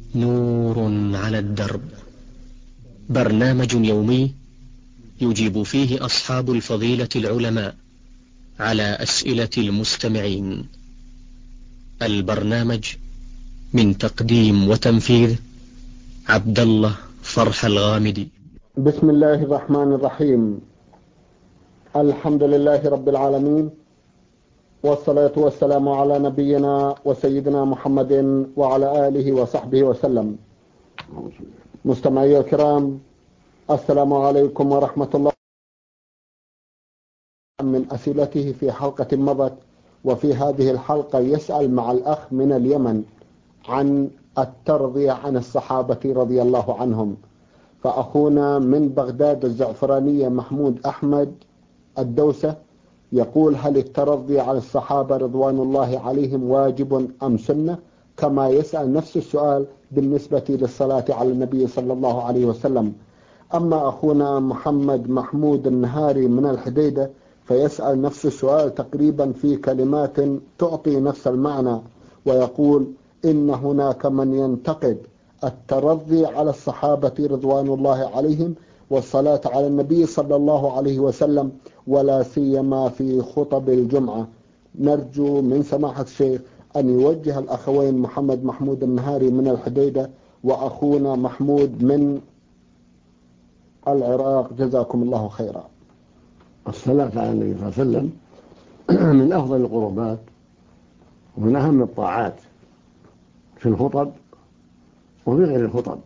نور على الدرب، برنامج يومي يجيب فيه أصحاب الفضيلة العلماء على أسئلة المستمعين. البرنامج من تقديم وتنفيذ عبد الله فرح الغامدي. بسم الله الرحمن الرحيم. الحمد لله رب العالمين، والصلاة والسلام على نبينا وسيدنا محمد وعلى آله وصحبه وسلم. مستمعي الكرام، السلام عليكم ورحمة الله. من أسئلته في حلقة مضت، وفي هذه الحلقة يسأل مع الأخ من اليمن عن الترضي عن الصحابة رضي الله عنهم. فأخونا من بغداد الزعفرانية محمود أحمد الدوسة يقول: هل الترضي على الصحابة رضوان الله عليهم واجب أم سنة؟ كما يسأل نفس السؤال بالنسبة للصلاة على النبي صلى الله عليه وسلم. أما أخونا محمد محمود النهاري من الحديدة فيسأل نفس السؤال تقريبا في كلمات تعطي نفس المعنى، ويقول: إن هناك من ينتقد الترضي على الصحابة رضوان الله عليهم والصلاة على النبي صلى الله عليه وسلم، ولا سيما في خطب الجمعة. نرجو من سماحة الشيخ أن يوجه الأخوين محمد محمود النهاري من الحديدة وأخونا محمود من العراق، جزاكم الله خيرا. الصلاة على النبي صلى الله عليه وسلم من أفضل القربات ومن أهم الطاعات في الخطب وفي غير الخطب.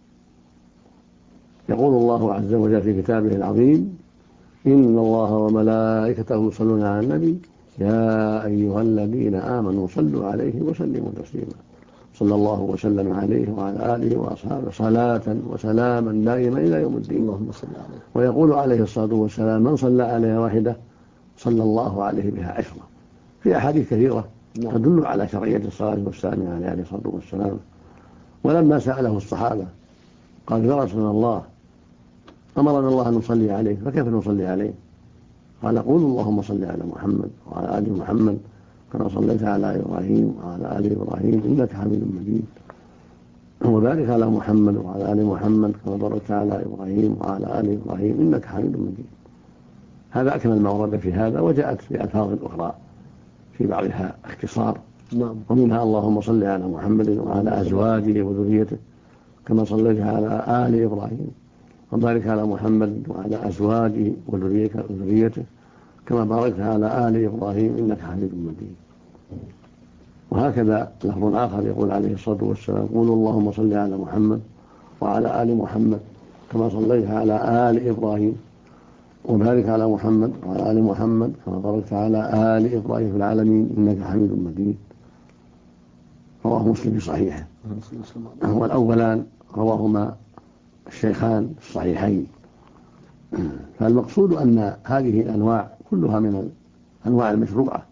يقول الله عز وجل في كتابه العظيم: إن الله وملائكته يصلون على النبي يا أيها الذين آمنوا صلوا عليه وسلموا تسليما. صلى الله وسلم عليه وعلى آله وأصحابه صلاة وسلاما دائما إلى يوم الدين. اللهم صل عليه. ويقول عليه الصلاة والسلام: من صلى عليها واحدة صلى الله عليه بها عشرة. في أحاديث كثيرة تدل على شرعية الصلاة والسلام عليه الصلاة والسلام. ولما سأله الصحابة قال: يا رسول الله، أمرنا الله أن نصلي عليه، فكيف نصلي عليه؟ قال: قولوا اللهم صل على محمد وعلى آل محمد كما صليت على إبراهيم وعلى آل إبراهيم إنك حميد مجيد، وبارك على محمد وعلى آل محمد كما باركت على إبراهيم وعلى آل إبراهيم إنك حميد مجيد. هذا أكمل ما ورد في هذا، وجاءت في ألفاظ أخرى في بعضها اختصار، ومنها اللهم صل على محمد وعلى أزواجه وذريته كما صليت على آل إبراهيم، وبارك على محمد وعلى أزواجه وذريته كما باركت على آل إبراهيم إنك حميد مجيد. وهكذا لفظ آخر يقول عليه الصلاة والسلام: قولوا اللهم صل على محمد وعلى آل محمد كما صليت على آل إبراهيم، وبارك على محمد وعلى آل محمد كما باركت على آل إبراهيم في العالمين إنك حميد مجيد. رواه مسلم في صحيحه. والأولان رواهما الشيخان الصحيحين. فالمقصود أن هذه الأنواع كلها من الأنواع المشروعة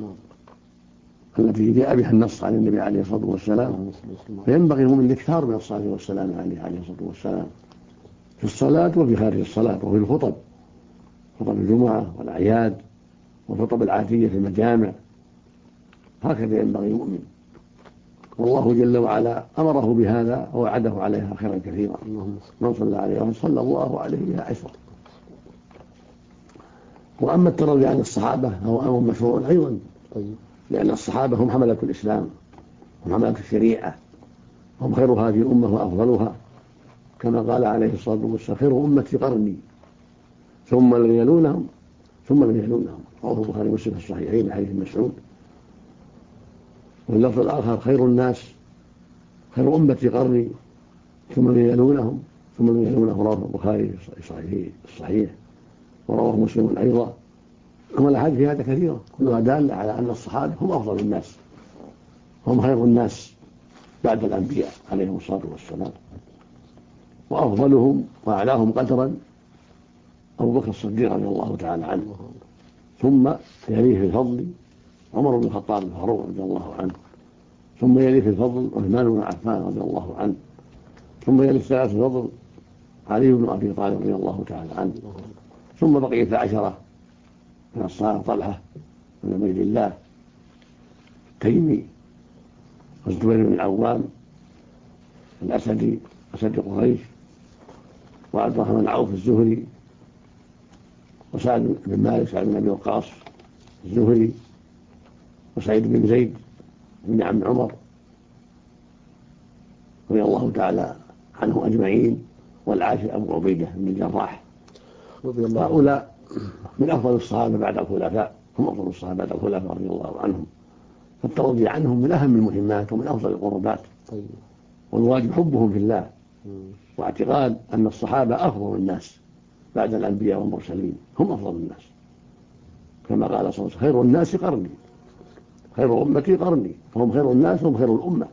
التي جاء بها النص عن النبي عليه الصلاة والسلام، فينبغي المؤمن الاكثار من الصلاة والسلام عليه الصلاة والسلام في الصلاة وفي خارج الصلاة وفي الخطب، خطب الجمعة والأعياد والخطب العادية في المجامع. هكذا ينبغي المؤمن، والله جل وعلا أمره بهذا ووعده عليها خيرا كثيرا. من صلى عليه صلى الله عليه بها عشرة. وأما الترضي عن الصحابة فهو أمر مشروع أيضا، لأن الصحابة هم حملة الإسلام، هم حملة الشريعة، هم خير هذه الأمة وأفضلها، كما قال عليه الصلاة والسلام: خير أمتي قرني ثم الذين يلونهم ثم الذين يلونهم. رواه البخاري ومسلم في الصحيحين حديث مسعود. واللفظ الآخر: خير الناس خير أمتي قرني ثم الذين يلونهم ثم الذين يلونهم. رواه البخاري في الصحيح ورواه مسلم أيضا. والأحاديث في هذا كثيرة كلها دالة على أن الصحابة هم أفضل الناس، هم خير الناس بعد الأنبياء عليهم الصلاة والسلام. وأفضلهم وأعلاهم قدرا أبو بكر الصديق رضي الله تعالى عنه، ثم يليه في الفضل عمر بن الخطاب الفاروق رضي الله عنه، ثم يليه في الفضل عثمان بن عفان رضي الله عنه، ثم يليه الثالث في الفضل علي بن أبي طالب رضي الله تعالى عنه، ثم بقية العشرة من الصحابة: طلحة بن عبيد الله التيمي والزبير بن العوام الأسدي أسد قريش، وعبد الرحمن عوف الزهري، وسعد بن مالك سعد بن أبي وقاص الزهري، وسعيد بن زيد بن عم عمر رضي الله تعالى عنهم أجمعين، والعاشر أبو عبيدة بن الجراح. هؤلاء من أفضل الصحابة بعد الخلفاء، هم أفضل الصحابة بعد الخلفاء رضي الله عنهم، فالترضي عنهم من أهم المهمات ومن أفضل القربات. والواجب حبهم في الله، واعتقاد أن الصحابة أفضل الناس بعد الأنبياء والمرسلين، هم أفضل الناس، كما قال صلى الله عليه وسلم: خير الناس قرني، خير أمتي قرني، فهم خير الناس وهم خير الأمة.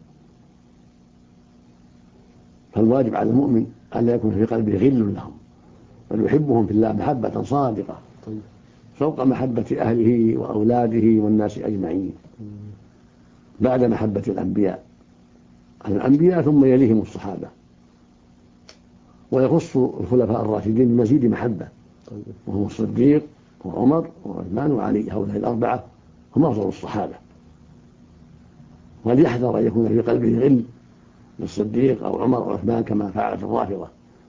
فالواجب على المؤمن أن لا يكون في قلبه غل لهم، بل يحبهم في الله محبة صادقة فوق محبة أهله وأولاده والناس أجمعين، بعد محبة الأنبياء ثم يليهم الصحابة. ويخص الخلفاء الراشدين بمزيد محبة، وهم الصديق وعمر وعثمان وعلي، هؤلاء الأربعة هم أفضل الصحابة. وليحذر أن يكون في قلبه غل للصديق أو عمر أو عثمان كما فعلت الرافضة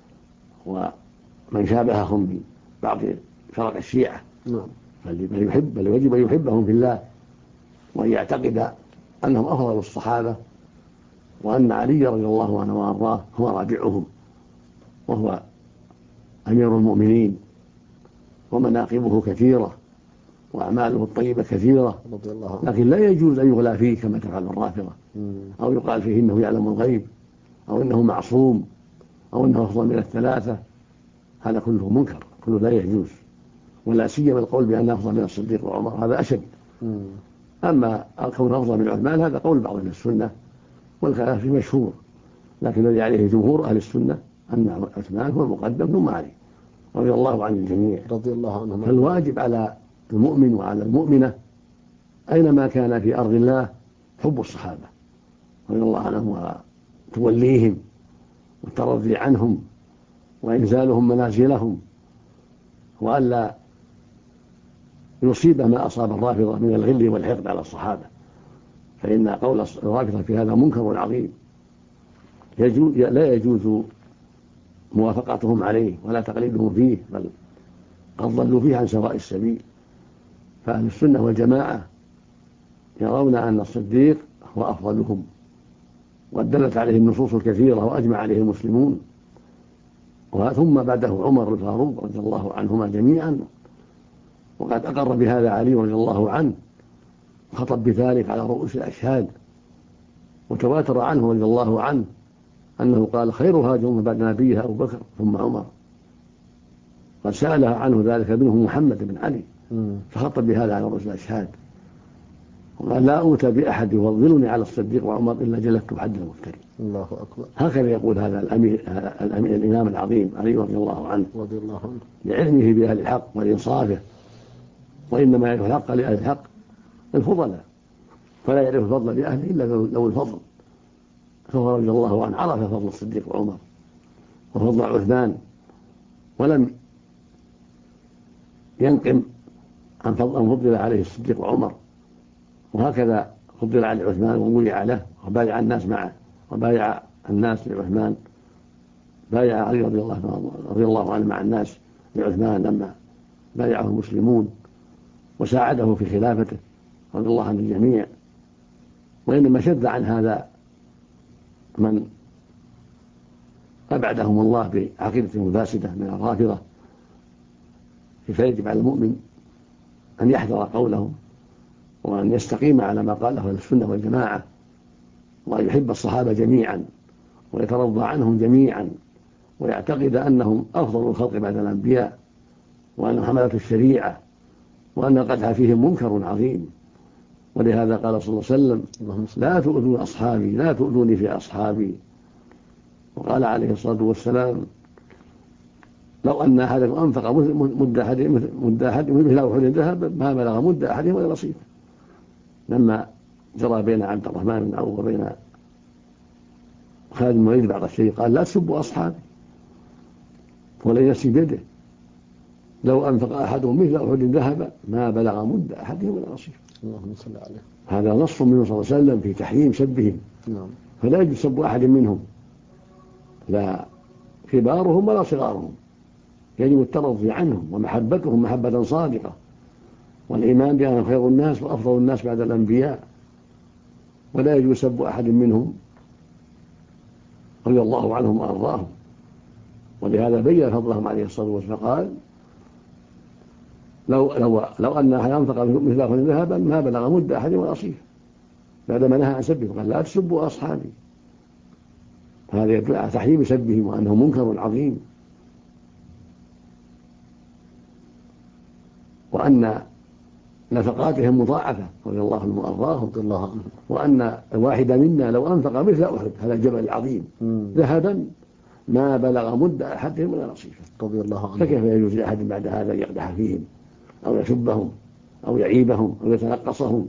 ومن شابههم من بعض فرق الشيعة. بل يجب أن يحبهم في الله، وأن يعتقد أنهم أفضل الصحابة، وأن علي رضي الله عنه وأرضاه هو رابعهم، وهو أمير المؤمنين، ومناقبه كثيرة وأعماله الطيبة كثيرة، لكن لا يجوز أن يغلى فيه كما تفعل الرافضة، أو يقال فيه إنه يعلم الغيب، أو إنه معصوم، أو إنه أفضل من الثلاثة. هذا كله منكر، كله لا يجوز، ولا سيما القول بأنه أفضل من الصديق وعمر، هذا أشد. أما الكون أفضل من عثمان هذا قول بعض أهل السنة، والخلاف مشهور، لكن الذي عليه جمهور أهل السنة أن عثمان هو المقدم ثم علي رضي الله عن الجميع. فالواجب على المؤمن وعلى المؤمنة أينما كان في أرض الله حب الصحابة رضي الله عنهم، وتوليهم والترضي عنهم وإنزالهم منازلهم، وألا يصيب ما أصاب الرافضة من الغل والحقد على الصحابة، فإن قول الرافضة في هذا منكر عظيم، لا يجوز موافقتهم عليه ولا تقليدهم فيه، بل قد ضلوا فيه عن سواء السبيل. فأهل السنة والجماعة يرون أن الصديق هو أفضلهم، ودلت عليه النصوص الكثيرة وأجمع عليه المسلمون، ثم بعده عمر الفاروق رضي الله عنهما جميعا، وقد أقر بهذا علي رضي الله عنه، خطب بذلك على رؤوس الأشهاد، وتواتر عنه رضي الله عنه أنه قال: خير هاجر بعد نبيها أبو بكر ثم عمر. قد سألها عنه ذلك ابنه محمد بن علي، فخطب بهذا على رؤوس الأشهاد، وقال: لا أوتى بأحد يفضلني على الصديق وعمر إلا جلدت حد المفتري. الله أكبر. هكذا يقول هذا الإمام العظيم علي رضي الله عنه، لعلمه بأهل الحق والإنصافه، وإنما يعرف الحق لأهل الحق الفضلاء، فلا يعرف الفضل لأهله إلا لو الفضل. فهو رضي الله عنه عرف فضل الصديق وعمر وفضل عثمان، ولم ينقم عن فضل عليه الصديق وعمر، وهكذا فضل على عثمان وولع له وبايع الناس معه، وبايع الناس لعثمان، بايع علي رضي الله عنه مع الناس لعثمان لما بايعه المسلمون، وساعده في خلافته رضي الله عن الجميع. وإنما شذ عن هذا من أبعدهم الله بعقيدة فاسدة من الرافضة، فيجب على المؤمن أن يحذر قولهم، وأن يستقيم على ما قاله أهل السنة والجماعة، وأن يحب الصحابة جميعا ويترضى عنهم جميعا، ويعتقد أنهم أفضل الخلق بعد الأنبياء، وأنهم حملة الشريعة، وأن القدح فيهم منكر عظيم. ولهذا قال صلى الله عليه وسلم: لا تؤذوا أصحابي، لا تؤذوني في أصحابي. وقال عليه الصلاة والسلام: لو أن أحدكم أنفق مد أحدهم مثل أحد ذهب ما بلغ مد أحدهم ولا نصيفه. لما جرى بين عبد الرحمن بن عوف وبين خالد بن الوليد بعض الشيء قال: لا تسبوا أصحابي، ولن نفسي بيده، لو أنفق أحدهم مثل أحد ذهب ما بلغ مد أحدهم ولا نصيفه. اللهم صل عليه. هذا نص منه صلى الله عليه وسلم في تحريم سبهم، فلا يجوز سب أحد منهم لا كبارهم ولا صغارهم، يجب الترضي عنهم ومحبتهم محبة صادقة، والإيمان بأنهم خير الناس وأفضل الناس بعد الأنبياء، ولا يجوز سب أحد منهم رضي الله عنهم وأرضاهم. ولهذا بين فضلهم عليه الصلاة والسلام قال لو أن أحد أنفق مثل أحد ذهبا ما بلغ مد أحد ونصيفه، بعدما نهى عن سبهم قال لا تسبوا أصحابي. هذا يدل على تحريم سبهم وأنه منكر عظيم، وأن نفقاتهم مضاعفة رضي الله عنهم وأرضاهم، وأن الواحد منا لو أنفق مثل أحد هذا الجبل العظيم ذهبا ما بلغ مد أحدهم ولا نصيفه رضي الله عنه. فكيف يجوز لأحد بعد هذا يقدح فيهم أو يسبهم أو يعيبهم أو يتنقصهم؟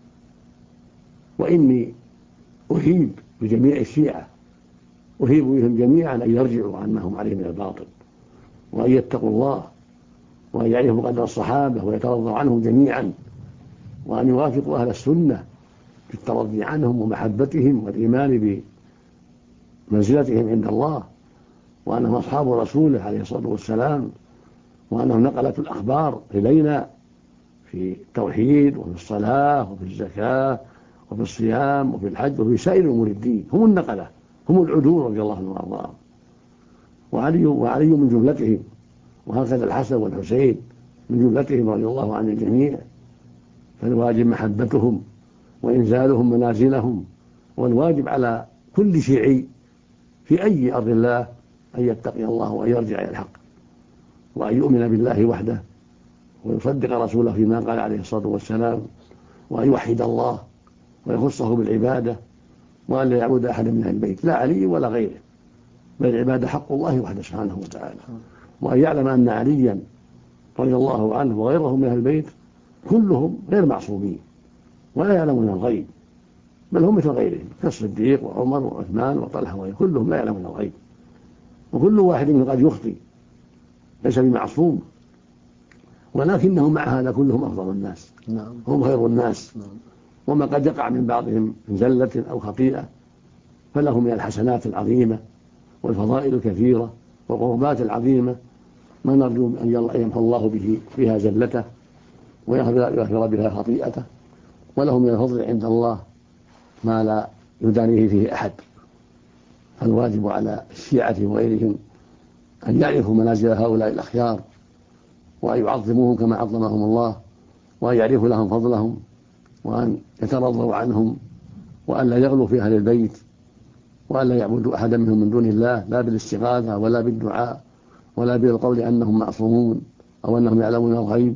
وإني أهيب بجميع الشيعة، أهيب بهم جميعا أن يرجعوا عما هم عليه من الباطل، وأن يتقوا الله، وأن يعرفوا قدر الصحابة ويترضوا عنهم جميعا، وأن يوافقوا أهل السنة في الترضي عنهم ومحبتهم والإيمان بمنزلتهم عند الله، وأنهم أصحاب رسوله عليه الصلاة والسلام، وأنهم نقلة الأخبار إلينا في التوحيد وفي الصلاة وفي الزكاة وفي الصيام وفي الحج وفي سائر أمور الدين. هم النقلة، هم العدول رضي الله عنهم وأرضاهم، وعلي من جملتهم، وهكذا الحسن والحسين من جملتهم رضي الله عن الجميع. فالواجب محبتهم وإنزالهم منازلهم، والواجب على كل شيعي في أي أرض الله أن يتقي الله وأن يرجع إلى الحق، وأن يؤمن بالله وحده، ويصدق رسوله فيما قال عليه الصلاة والسلام، وأن يوحد الله ويخصه بالعبادة، وأن لا يعبد أحدا من البيت لا علي ولا غيره، بل العبادة حق الله وحده سبحانه وتعالى. وأن يعلم أن عليا رضي الله عنه وغيره من أهل البيت كلهم غير معصومين ولا يعلمون الغيب، بل هم مثل غيرهم كالصديق وعمر وعثمان وطلحة وغيرهم، كلهم لا يعلمون الغيب، وكل واحد منهم قد يخطئ ليس بمعصوم، ولكنهم مع هذا كلهم أفضل الناس، هم خير الناس. وما قد يقع من بعضهم من زلة أو خطيئة فله من الحسنات العظيمة والفضائل الكثيرة والقربات العظيمة ما نرجو أن يمحو الله به فيها زلته ويغفر بها خطيئته، وله من الفضل عند الله ما لا يدانيه فيه أحد. فالواجب على الشيعة وغيرهم أن يعرفوا منازل هؤلاء الأخيار، وأن يعظموهم كما عظمهم الله، وأن يعرفوا لهم فضلهم، وأن يترضوا عنهم، وأن لا يغلوا في أهل البيت، وأن لا يعبدوا أحدا منهم من دون الله، لا بالاستغاثة ولا بالدعاء ولا بالقول أنهم معصومون أو أنهم يعلمون الغيب،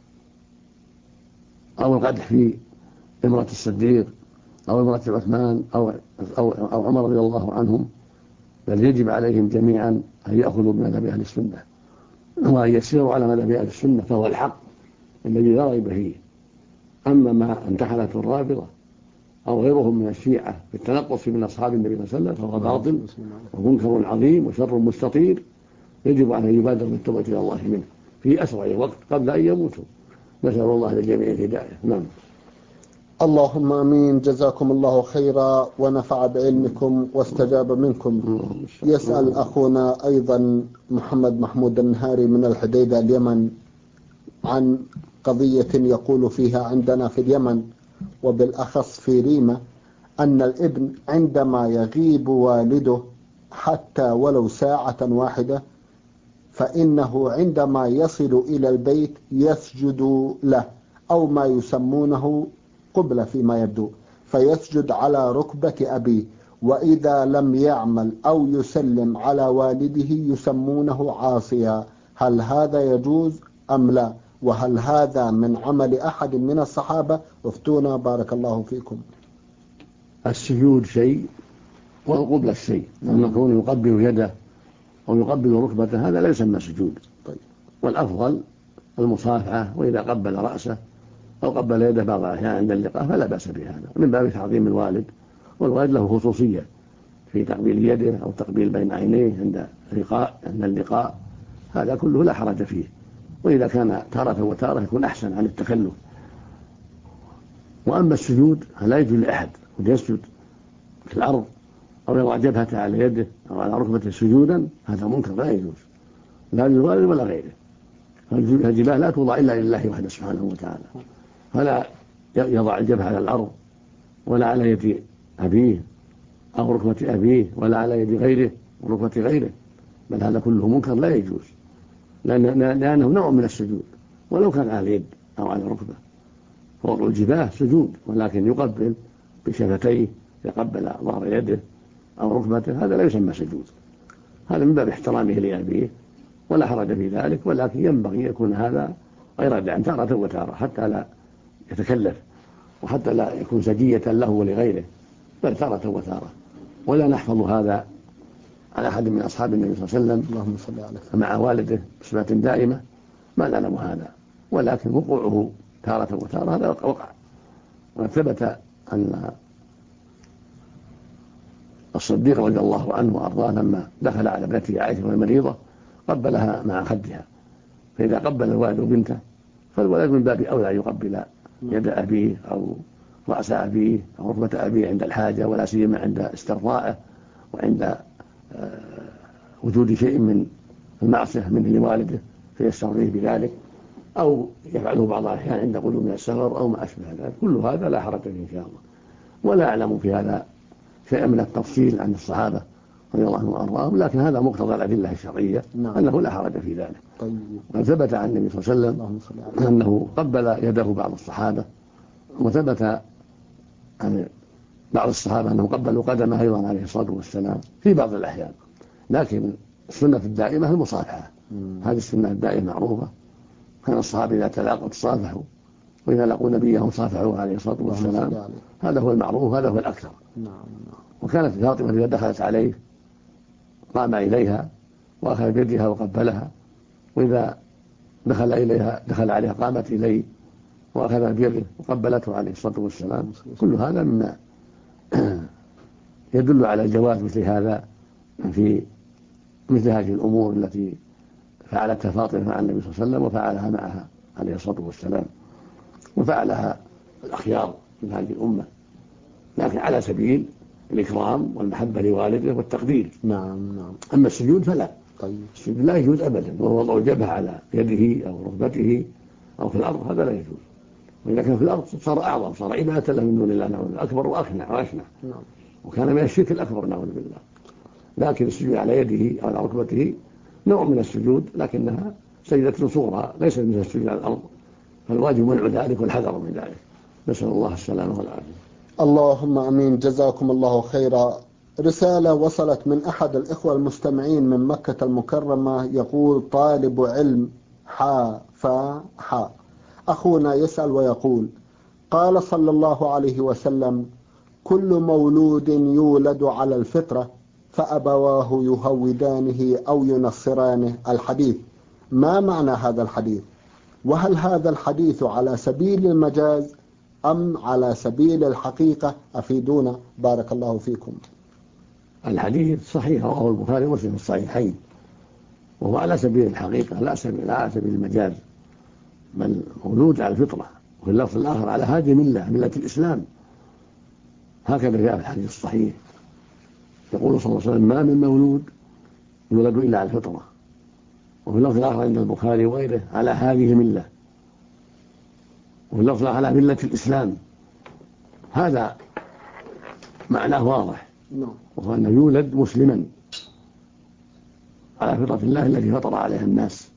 أو القدح في امرأة الصديق أو امرأة عثمان أو عمر رضي الله عنهم. بل يجب عليهم جميعا أن يأخذوا بمذهب أهل السنة، وأن يسيروا على مذهب أهل السنة، فهو الحق الذي لا ريب فيه. أما ما انتحلت الرافضة أو غيرهم من الشيعة في التنقص من أصحاب النبي صلى الله عليه وسلم فهو باطل ومنكر عظيم وشر مستطير، يجب أن يبادر بالتوبة إلى الله منه في أسرع وقت قبل أن يموتوا. نسأل الله للجميع الهداية. نعم. اللهم آمين. جزاكم الله خيرا ونفع بعلمكم واستجاب منكم. يسأل أخونا أيضا محمد محمود النهاري من الحديدة اليمن عن قضية يقول فيها عندنا في اليمن وبالأخص في ريمة أن الابن عندما يغيب والده حتى ولو ساعة واحدة فإنه عندما يصل إلى البيت يسجد له أو ما يسمونه قبلة فيما يبدو، فيسجد على ركبة أبيه، وإذا لم يعمل أو يسلم على والده يسمونه عاصيا. هل هذا يجوز أم لا؟ وهل هذا من عمل أحد من الصحابة؟ افتونا بارك الله فيكم. السجود شيء والقبلة شيء، لما يكون يقبل يده أو يقبل ركبته هذا لا يسمى سجود. والأفضل المصافحة، وإذا قبل رأسه أو قبل يده بعض الأحيان عند اللقاء فلا بأس بهذا، من باب تعظيم الوالد، والوالد له خصوصية في تقبيل يده أو تقبيل بين عينيه عند اللقاء، هذا كله لا حرج فيه. وإذا كان تارة وتارة يكون أحسن عن التكلف. وأما السجود فلا يجوز لأحد أن يسجد في الأرض أو يضع جبهته على يده أو على ركبته سجودا، هذا منكر لا يجوز لا للوالد ولا غيره. فالجباه لا توضع إلا لله وحده سبحانه وتعالى، فلا يضع الجبهة على الأرض ولا على يد أبيه أو ركبة أبيه ولا على يد غيره وركبة غيره، بل هذا كله منكر لا يجوز، لأنه نوع من السجود ولو كان على اليد أو على الركبة. فوضع الجباه سجود، ولكن يقبل بشفتيه، يقبل ظهر يده أو ركبته، هذا لا يسمى سجود، هذا من باب احترامه لأبيه ولا حرج في ذلك، ولكن ينبغي يكون هذا غير داع تارة وتارة حتى لا يتكلف وحتى لا يكون سجية له ولغيره، بل تارة وتارة. ولا نحفظ هذا على أحد من أصحاب النبي صلى الله عليه وسلم اللهم صل عليه مع والده بصفة دائمة، ما نعلم هذا، ولكن وقوعه تارة وتارة هذا وقع. وثبت أن الصديق رضي الله عنه وأرضاه لما دخل على ابنته عائشة وهي مريضة قبلها مع خدها، فإذا قبل الوالد بنته فالولد من باب أولى يقبل يد أبيه أو رأس أبيه أو ركبة أبيه عند الحاجة، ولا سيما عند استرضائه وعند وجود شيء من المعصية منه لوالده فيسترضيه بذلك، أو يفعله بعض الأحيان عند قدوم من السفر أو ما أشبه ذلك. كل هذا لا حرج فيه إن شاء الله. ولا أعلم في هذا شيء من التفصيل عن الصحابة رضي الله عنهم وأرضاهم، لكن هذا مقتضى الأدلة الشرعية أنه لا حرج في ذلك. وثبت عن النبي صلى الله عليه وسلم أنه قبل يده بعض الصحابة، وثبت عن بعض الصحابة أنه قبلوا قدمه أيضا عليه الصلاة والسلام في بعض الأحيان، لكن السنة الدائمة المصافحة، هذه السنة الدائمة معروفة، كان الصحابة إذا تلاقوا تصافحوا، وإذا لقوا نبيهم صافحوا عليه الصلاة والسلام، هذا هو المعروف، هذا هو الأكثر. وكانت فاطمة إذا دخلت عليه قام إليها وأخذ بيدها وقبلها، وإذا دخل عليها قامت إليه وأخذ بيده وقبلته عليه الصلاة والسلام. كل هذا مما يدل على جواز مثل هذا في مثل هذه الأمور التي فعلتها فاطمة مع النبي صلى الله عليه وسلم وفعلها معها عليه الصلاة والسلام، وفعلها الأخيار من هذه الأمة، لكن على سبيل الإكرام والمحبة لوالده والتقدير. نعم. أما السجود فلا، السجود لا يجوز أبدا، وهو وضع الجبهة على يده أو ركبته أو في الأرض، هذا لا يجوز. وإذا كان في الأرض صار أعظم، صار عبادة له من دون الله، نعوذ بالله، أكبر وأخنع، وكان من الشرك الأكبر، نعوذ بالله. لكن السجود على يده أو على ركبته نوع من السجود، لكنها سجدة صورة ليس من السجود على الأرض، فالواجب منع ذلك والحذر من ذلك. نسأل الله السلامة والعافية. اللهم أمين. جزاكم الله خيرا. رسالة وصلت من أحد الإخوة المستمعين من مكة المكرمة، يقول: طالب علم أخونا يسأل ويقول: قال صلى الله عليه وسلم: كل مولود يولد على الفطرة فأبواه يهودانه أو ينصرانه. الحديث، ما معنى هذا الحديث؟ وهل هذا الحديث على سبيل المجاز أم على سبيل الحقيقة؟ أفيدونا بارك الله فيكم. الحديث صحيح، رواه البخاري ومسلم في الصحيحين، وهو على سبيل الحقيقة لا على سبيل المجاز، بل مولود على الفطرة. وفي اللفظ الآخر على هذه ملة الإسلام، هكذا جاء في الحديث الصحيح، يقول صلى الله عليه وسلم: ما من مولود يولد إلا على الفطرة. وفي اللفظ الآخر عند البخاري وغيره على هذه الملة، وفي اللفظ الآخر على ملة الإسلام. هذا معناه واضح، وهو أنه يولد مسلما على فطرة الله التي فطر عليها الناس.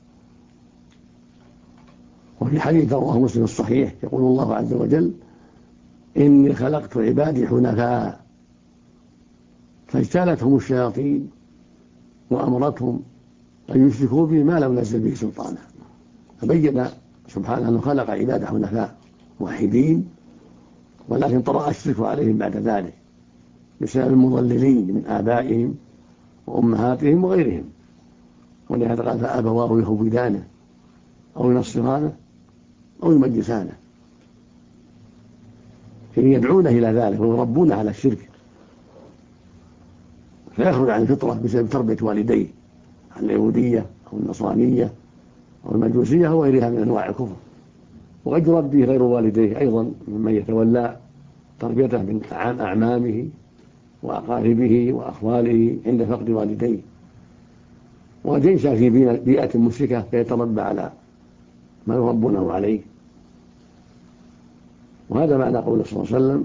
وفي حديث رواه مسلم الصحيح يقول الله عز وجل: إني خلقت عبادي حنفاء فاجتالتهم الشياطين وأمرتهم أن يشركوا به ما لم ينزل به سلطانا. فبين سبحانه أنه خلق عباده حنفاء موحدين، ولكن طرأ الشرك عليهم بعد ذلك بسبب المضللين من آبائهم وأمهاتهم وغيرهم. ولهذا قال: فأبواه يهودانه أو ينصرانه أو يمجسانه، يعني يدعونه إلى ذلك ويربونه على الشرك، فيخرج عن الفطرة بسبب تربية والديه عن اليهودية أو النصرانية أو المجوسية أو غيرها من أنواع الكفر. وقد يربيه غير والديه أيضا ممن يتولى تربيته من أعمامه وأقاربه وأخواله عند فقد والديه، وقد ينشأ في بيئة مشركة فيتربى على ما يربونه عليه. وهذا معنى قوله صلى الله عليه وسلم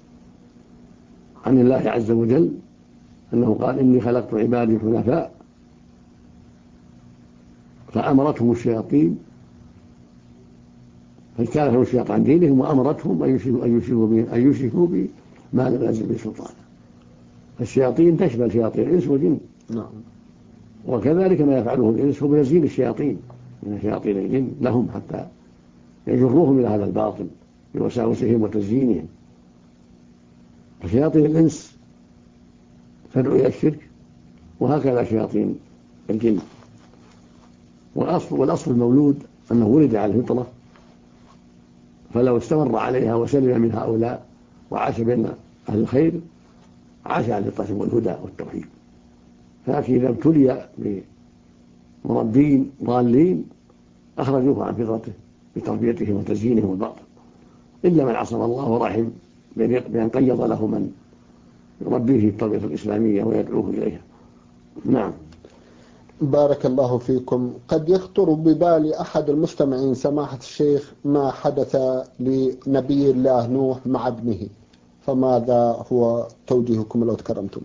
عن الله عز وجل أنه قال: إني خلقت عبادي حنفاء فأمرتهم الشياطين فاجتالهم الشياطين عن دينهم وأمرتهم أن يشركوا بي ما لم ينزل به سلطانا. فالشياطين تشمل شياطين الإنس والجن. وكذلك ما يفعله الإنس هو بتزيين الشياطين من شياطين الجن لهم حتى يجروهم إلى هذا الباطل بوساوسهم وتزيينهم. فشياطين الإنس تدعو إلى الشرك، وهكذا شياطين الجن. والأصل المولود أنه ولد على الفطرة، فلو استمر عليها وسلم من هؤلاء وعاش بين أهل الخير عاش على الفطرة والهدى والتوحيد. لكن إذا ابتلي بمربين ضالين أخرجوه عن فطرته بتربيتهم وتزيينهم الباطل، إلا من عصم الله ورحم بأن قيض له من يربيه في التربية الإسلامية ويدعوه إليها. نعم. بارك الله فيكم. قد يخطر ببال أحد المستمعين سماحة الشيخ ما حدث لنبي الله نوح مع ابنه، فماذا هو توجيهكم لو تكرمتم؟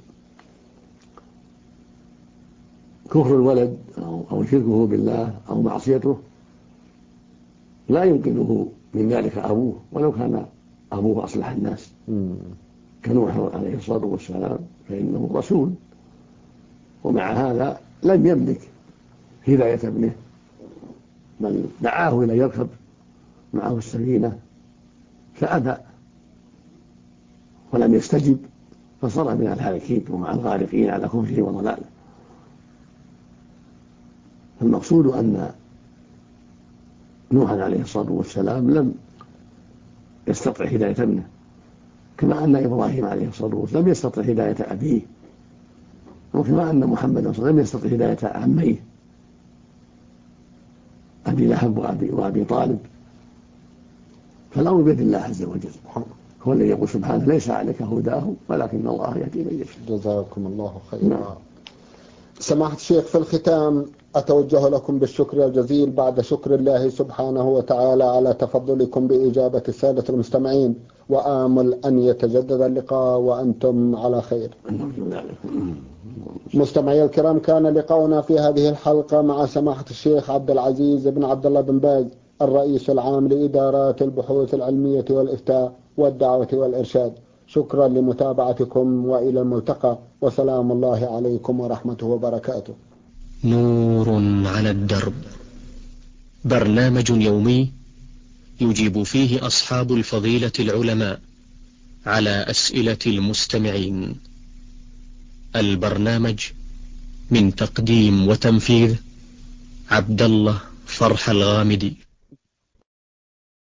كفر الولد أو شركه بالله أو معصيته لا ينقذه من ذلك أبوه، ولو كان أبوه أصلح الناس كنوح عليه الصلاة والسلام، فإنه رسول، ومع هذا لم يملك هداية ابنه، بل دعاه إلى يركب معه السفينة فأبى ولم يستجب، فصار من الهالكين ومع الغارقين على كفره وضلاله. المقصود أن نوحا عليه الصلاة والسلام لم يستطع هداية ابنه، كما أن إبراهيم عليه الصلاة والسلام لم يستطع هداية أبيه، وكما أن محمد صلى الله عليه وسلم لم يستطع هداية عميه أبي لهب وأبي طالب. فالأمر بيد الله عز وجل، هو الذي يقول سبحانه: ليس عليك هداهم ولكن الله يهدي من يشاء. جزاكم الله خيرا. سماحة الشيخ، في الختام أتوجه لكم بالشكر الجزيل بعد شكر الله سبحانه وتعالى على تفضلكم بإجابة السادة المستمعين، وآمل أن يتجدد اللقاء وأنتم على خير. مستمعي الكرام، كان لقاؤنا في هذه الحلقة مع سماحة الشيخ عبد العزيز بن عبد الله بن باز، الرئيس العام لإدارات البحوث العلمية والإفتاء والدعوة والإرشاد. شكرا لمتابعتكم، وإلى الملتقى، وسلام الله عليكم ورحمته وبركاته. نور على الدرب، برنامج يومي يجيب فيه أصحاب الفضيلة العلماء على أسئلة المستمعين. البرنامج من تقديم وتنفيذ عبد الله فرح الغامدي.